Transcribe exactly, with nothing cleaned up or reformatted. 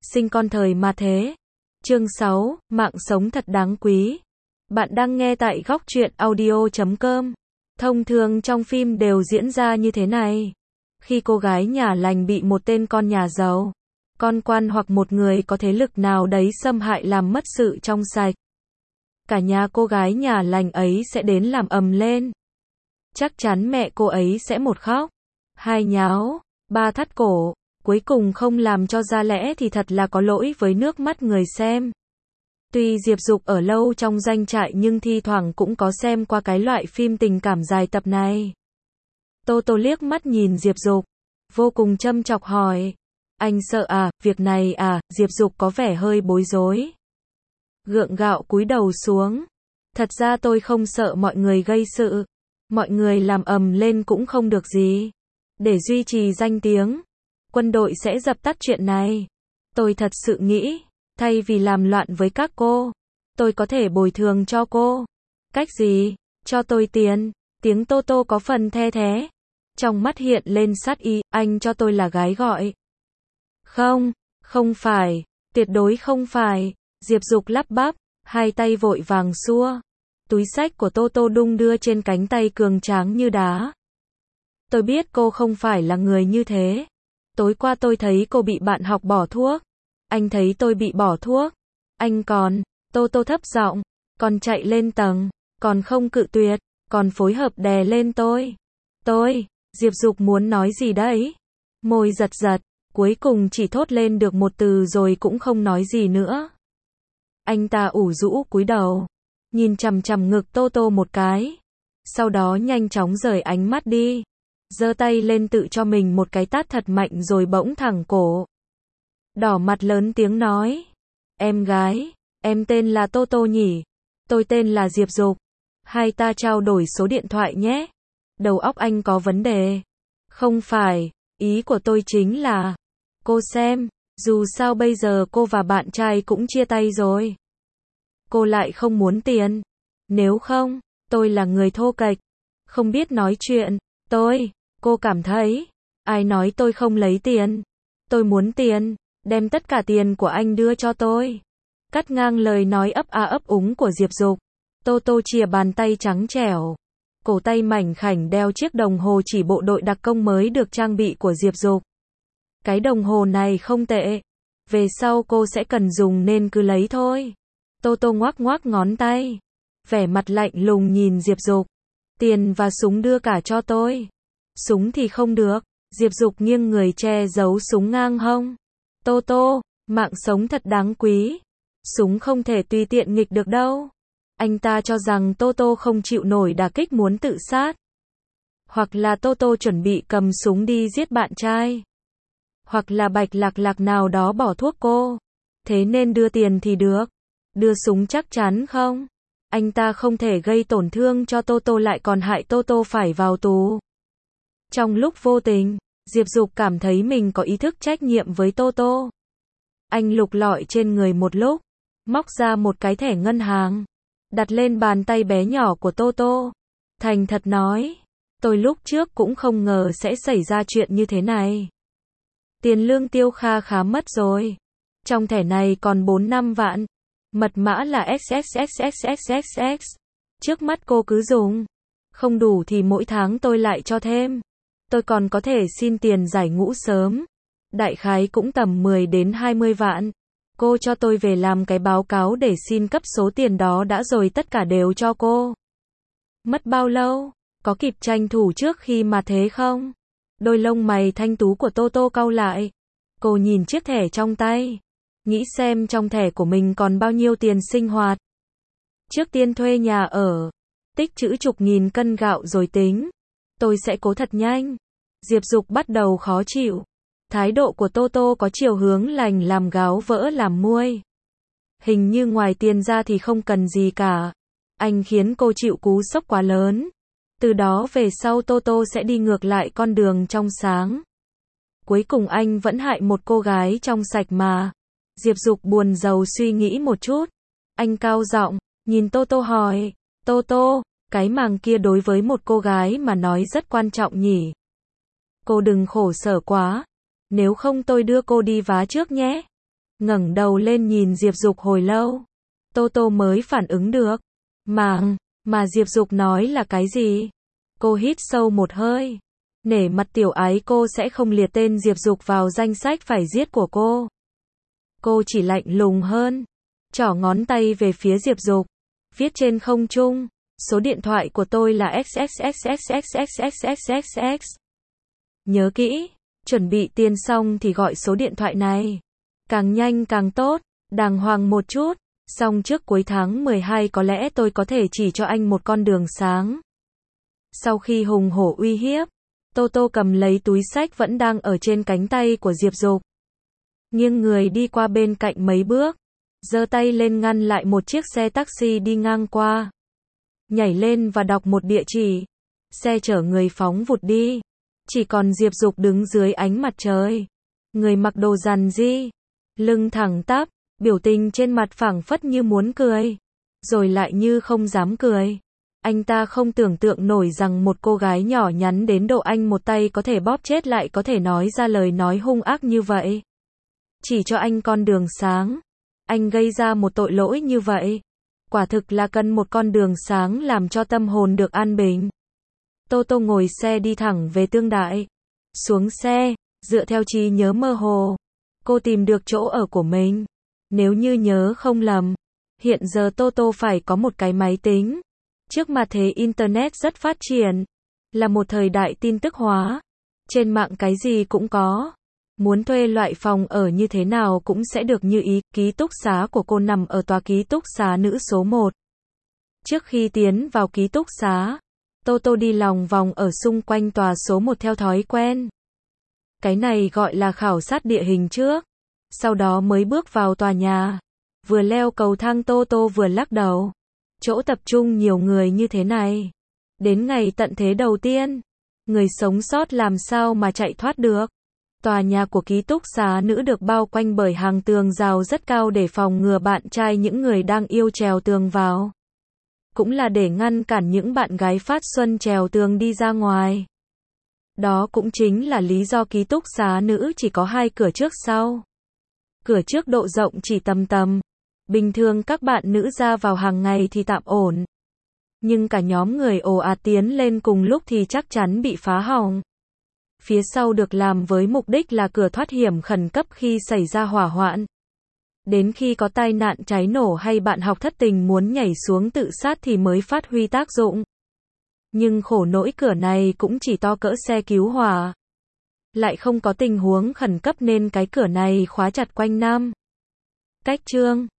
Sinh con thời mà thế. Chương sáu, mạng sống thật đáng quý. Bạn đang nghe tại góc truyện audio chấm com. Thông thường trong phim đều diễn ra như thế này. Khi cô gái nhà lành bị một tên con nhà giàu, con quan hoặc một người có thế lực nào đấy xâm hại làm mất sự trong sạch, cả nhà cô gái nhà lành ấy sẽ đến làm ầm lên. Chắc chắn mẹ cô ấy sẽ một khóc, hai nháo, ba thắt cổ, cuối cùng không làm cho ra lẽ thì thật là có lỗi với nước mắt người xem. Tuy Diệp Dục ở lâu trong doanh trại nhưng thi thoảng cũng có xem qua cái loại phim tình cảm dài tập này. Tô Tô liếc mắt nhìn Diệp Dục, vô cùng châm chọc hỏi, anh sợ à, việc này à? Diệp Dục có vẻ hơi bối rối, gượng gạo cúi đầu xuống. Thật ra tôi không sợ mọi người gây sự, mọi người làm ầm lên cũng không được gì. Để duy trì danh tiếng, quân đội sẽ dập tắt chuyện này. Tôi thật sự nghĩ, thay vì làm loạn với các cô, tôi có thể bồi thường cho cô. Cách gì? Cho tôi tiền. Tiếng Tô Tô có phần the thé, trong mắt hiện lên sát ý. Anh cho tôi là gái gọi. Không, không phải, tuyệt đối không phải. Diệp Dục lắp bắp, hai tay vội vàng xua. Túi xách của Tô Tô đung đưa trên cánh tay cường tráng như đá. Tôi biết cô không phải là người như thế. Tối qua tôi thấy cô bị bạn học bỏ thuốc. Anh thấy tôi bị bỏ thuốc. Anh còn, Tô Tô thấp giọng, còn chạy lên tầng, còn không cự tuyệt, còn phối hợp đè lên tôi. Tôi, Diệp Dục muốn nói gì đấy? Môi giật giật, cuối cùng chỉ thốt lên được một từ rồi cũng không nói gì nữa. Anh ta ủ rũ cúi đầu, nhìn chằm chằm ngực Tô Tô một cái. Sau đó nhanh chóng rời ánh mắt đi, giơ tay lên tự cho mình một cái tát thật mạnh rồi bỗng thẳng cổ. Đỏ mặt lớn tiếng nói, em gái, em tên là Tô Tô nhỉ? Tôi tên là Diệp Dục. Hai ta trao đổi số điện thoại nhé. Đầu óc anh có vấn đề. Không phải, ý của tôi chính là, cô xem, dù sao bây giờ cô và bạn trai cũng chia tay rồi. Cô lại không muốn tiền. Nếu không, tôi là người thô kệch, không biết nói chuyện. Tôi, cô cảm thấy, ai nói tôi không lấy tiền? Tôi muốn tiền, đem tất cả tiền của anh đưa cho tôi. Cắt ngang lời nói ấp a ấp úng của Diệp Dục, Tô Tô chìa bàn tay trắng trẻo, cổ tay mảnh khảnh đeo chiếc đồng hồ chỉ bộ đội đặc công mới được trang bị của Diệp Dục. Cái đồng hồ này không tệ, về sau cô sẽ cần dùng nên cứ lấy thôi. Tô Tô ngoác ngoác ngón tay, vẻ mặt lạnh lùng nhìn Diệp Dục. Tiền và súng đưa cả cho tôi. Súng thì không được. Diệp Dục nghiêng người che giấu súng ngang hông. Tô Tô, mạng sống thật đáng quý. Súng không thể tùy tiện nghịch được đâu. Anh ta cho rằng Tô Tô không chịu nổi đả kích muốn tự sát. Hoặc là Tô Tô chuẩn bị cầm súng đi giết bạn trai. Hoặc là Bạch Lạc Lạc nào đó bỏ thuốc cô. Thế nên đưa tiền thì được. Đưa súng chắc chắn không? Anh ta không thể gây tổn thương cho Tô Tô lại còn hại Tô Tô phải vào tù. Trong lúc vô tình, Diệp Dục cảm thấy mình có ý thức trách nhiệm với Tô Tô. Anh lục lọi trên người một lúc, móc ra một cái thẻ ngân hàng, đặt lên bàn tay bé nhỏ của Tô Tô. Thành thật nói, tôi lúc trước cũng không ngờ sẽ xảy ra chuyện như thế này. Tiền lương tiêu kha khá mất rồi. Trong thẻ này còn bốn năm vạn. Mật mã là ích ích ích ích ích ích ích. Trước mắt cô cứ dùng. Không đủ thì mỗi tháng tôi lại cho thêm. Tôi còn có thể xin tiền giải ngũ sớm. Đại khái cũng tầm mười đến hai mươi vạn. Cô cho tôi về làm cái báo cáo để xin cấp số tiền đó đã rồi tất cả đều cho cô. Mất bao lâu? Có kịp tranh thủ trước khi mà thế không? Đôi lông mày thanh tú của Tô Tô cau lại. Cô nhìn chiếc thẻ trong tay, nghĩ xem trong thẻ của mình còn bao nhiêu tiền sinh hoạt. Trước tiên thuê nhà ở, tích trữ chục nghìn cân gạo rồi tính. Tôi sẽ cố thật nhanh. Diệp Dục bắt đầu khó chịu. Thái độ của Tô Tô có chiều hướng lành làm gáo vỡ làm muôi. Hình như ngoài tiền ra thì không cần gì cả. Anh khiến cô chịu cú sốc quá lớn. Từ đó về sau Tô Tô sẽ đi ngược lại con đường trong sáng. Cuối cùng anh vẫn hại một cô gái trong sạch mà. Diệp Dục buồn rầu suy nghĩ một chút. Anh cao giọng, nhìn Tô Tô hỏi, Tô Tô, cái màng kia đối với một cô gái mà nói rất quan trọng nhỉ? Cô đừng khổ sở quá. Nếu không tôi đưa cô đi vá trước nhé. ngẩng đầu lên nhìn Diệp Dục hồi lâu. Tô Tô mới phản ứng được. Mà, mà Diệp Dục nói là cái gì? Cô hít sâu một hơi. Nể mặt tiểu ái cô sẽ không liệt tên Diệp Dục vào danh sách phải giết của cô. Cô chỉ lạnh lùng hơn. Trỏ ngón tay về phía Diệp Dục. Viết trên không trung. Số điện thoại của tôi là x x x x x x x x x x. Nhớ kỹ. Chuẩn bị tiền xong thì gọi số điện thoại này. Càng nhanh càng tốt. Đàng hoàng một chút. Xong trước cuối tháng mười hai có lẽ tôi có thể chỉ cho anh một con đường sáng. Sau khi hùng hổ uy hiếp, Tô Tô cầm lấy túi xách vẫn đang ở trên cánh tay của Diệp Dục. Nghiêng người đi qua bên cạnh mấy bước. Giơ tay lên ngăn lại một chiếc xe taxi đi ngang qua. Nhảy lên và đọc một địa chỉ. Xe chở người phóng vụt đi. Chỉ còn Diệp Dục đứng dưới ánh mặt trời. Người mặc đồ rằn ri. Lưng thẳng tắp. Biểu tình trên mặt phảng phất như muốn cười. Rồi lại như không dám cười. Anh ta không tưởng tượng nổi rằng một cô gái nhỏ nhắn đến độ anh một tay có thể bóp chết lại có thể nói ra lời nói hung ác như vậy. Chỉ cho anh con đường sáng. Anh gây ra một tội lỗi như vậy. Quả thực là cần một con đường sáng làm cho tâm hồn được an bình. Tô Tô ngồi xe đi thẳng về Tương Đại. Xuống xe, dựa theo trí nhớ mơ hồ. Cô tìm được chỗ ở của mình. Nếu như nhớ không lầm, hiện giờ Tô Tô phải có một cái máy tính. Trước mà thế Internet rất phát triển. Là một thời đại tin tức hóa. Trên mạng cái gì cũng có. Muốn thuê loại phòng ở như thế nào cũng sẽ được như ý. Ký túc xá của cô nằm ở tòa ký túc xá nữ số một. Trước khi tiến vào ký túc xá, Tô Tô đi lòng vòng ở xung quanh tòa số một theo thói quen. Cái này gọi là khảo sát địa hình trước. Sau đó mới bước vào tòa nhà. Vừa leo cầu thang Tô Tô vừa lắc đầu. Chỗ tập trung nhiều người như thế này. Đến ngày tận thế đầu tiên, người sống sót làm sao mà chạy thoát được. Tòa nhà của ký túc xá nữ được bao quanh bởi hàng tường rào rất cao để phòng ngừa bạn trai những người đang yêu trèo tường vào. Cũng là để ngăn cản những bạn gái phát xuân trèo tường đi ra ngoài. Đó cũng chính là lý do ký túc xá nữ chỉ có hai cửa trước sau. Cửa trước độ rộng chỉ tầm tầm. Bình thường các bạn nữ ra vào hàng ngày thì tạm ổn. Nhưng cả nhóm người ồ ạt tiến lên cùng lúc thì chắc chắn bị phá hỏng. Phía sau được làm với mục đích là cửa thoát hiểm khẩn cấp khi xảy ra hỏa hoạn. Đến khi có tai nạn cháy nổ hay bạn học thất tình muốn nhảy xuống tự sát thì mới phát huy tác dụng. Nhưng khổ nỗi cửa này cũng chỉ to cỡ xe cứu hỏa. Lại không có tình huống khẩn cấp nên cái cửa này khóa chặt quanh năm. Cách chương